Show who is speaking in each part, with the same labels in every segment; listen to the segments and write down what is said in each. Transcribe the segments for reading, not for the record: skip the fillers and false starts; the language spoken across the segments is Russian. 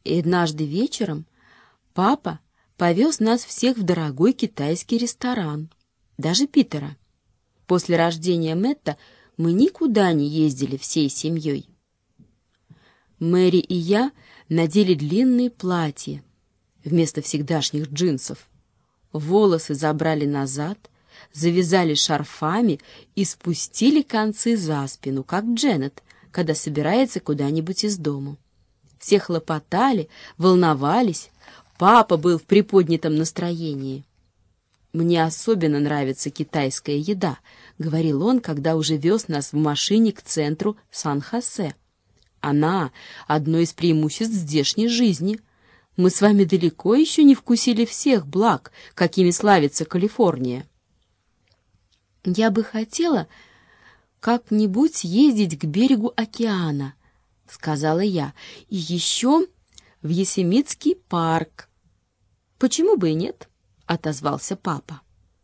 Speaker 1: И однажды вечером папа повез нас всех в дорогой китайский ресторан, даже Питера. После рождения Мэтта мы никуда не ездили всей семьей. Мэри и я надели длинные платья вместо всегдашних джинсов. Волосы забрали назад, завязали шарфами и спустили концы за спину, как Дженнет, когда собирается куда-нибудь из дому. Все хлопотали, волновались. Папа был в приподнятом настроении. «Мне особенно нравится китайская еда», — говорил он, когда уже вез нас в машине к центру Сан-Хосе. «Она — одно из преимуществ здешней жизни. Мы с вами далеко еще не вкусили всех благ, какими славится Калифорния». «Я бы хотела как-нибудь ездить к берегу океана», — сказала я, — «и еще в Йосемитский парк». «Почему бы и нет?» — отозвался папа.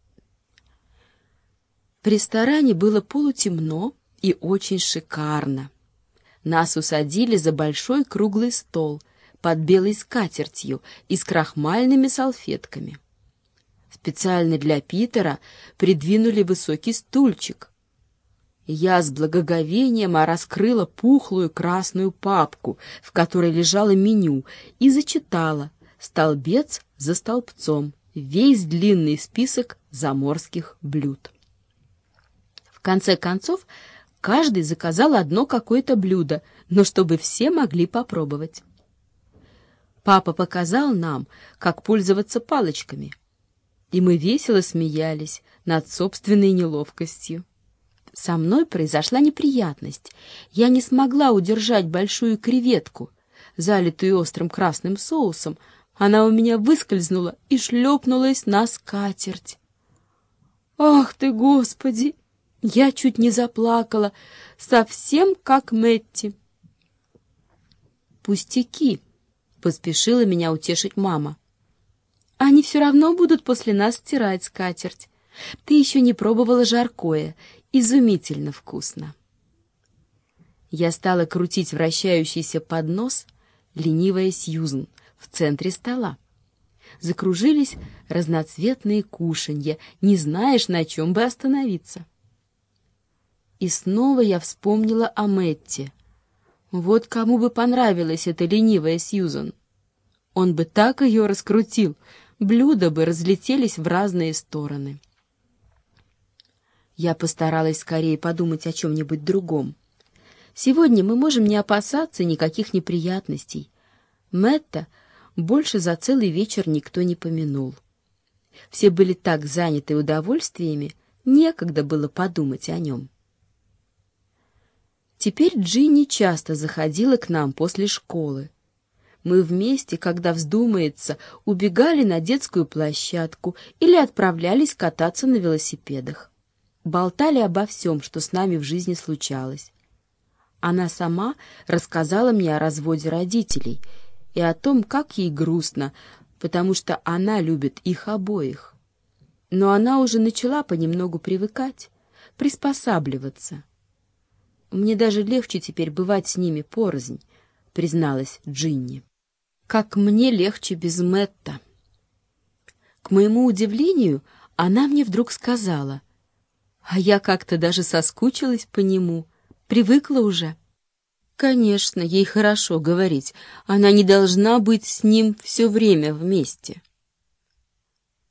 Speaker 1: В ресторане было полутемно и очень шикарно. Нас усадили за большой круглый стол под белой скатертью и с крахмальными салфетками. Специально для Питера придвинули высокий стульчик. Я с благоговением раскрыла пухлую красную папку, в которой лежало меню, и зачитала столбец за столбцом весь длинный список заморских блюд. В конце концов, каждый заказал одно какое-то блюдо, но чтобы все могли попробовать. Папа показал нам, как пользоваться палочками, и мы весело смеялись над собственной неловкостью. Со мной произошла неприятность. Я не смогла удержать большую креветку, залитую острым красным соусом. Она у меня выскользнула и шлепнулась на скатерть. «Ах ты, Господи!» Я чуть не заплакала, совсем как Мэтти. «Пустяки!» — поспешила меня утешить мама. «Они все равно будут после нас стирать скатерть. Ты еще не пробовала жаркое. Изумительно вкусно». Я стала крутить вращающийся поднос, ленивая Сьюзен, в центре стола. Закружились разноцветные кушанья, не знаешь, на чем бы остановиться. И снова я вспомнила о Мэтте. Вот кому бы понравилась эта ленивая Сьюзен. Он бы так ее раскрутил, блюда бы разлетелись в разные стороны. Я постаралась скорее подумать о чем-нибудь другом. Сегодня мы можем не опасаться никаких неприятностей. Мэтта больше за целый вечер никто не помянул. Все были так заняты удовольствиями, некогда было подумать о нем. Теперь Джинни часто заходила к нам после школы. Мы вместе, когда вздумается, убегали на детскую площадку или отправлялись кататься на велосипедах. Болтали обо всем, что с нами в жизни случалось. Она сама рассказала мне о разводе родителей и о том, как ей грустно, потому что она любит их обоих. Но она уже начала понемногу привыкать, приспосабливаться. «Мне даже легче теперь бывать с ними порознь», — призналась Джинни. «Как мне легче без Мэтта». К моему удивлению, она мне вдруг сказала: «А я как-то даже соскучилась по нему, привыкла уже». Конечно, ей хорошо говорить, она не должна быть с ним все время вместе.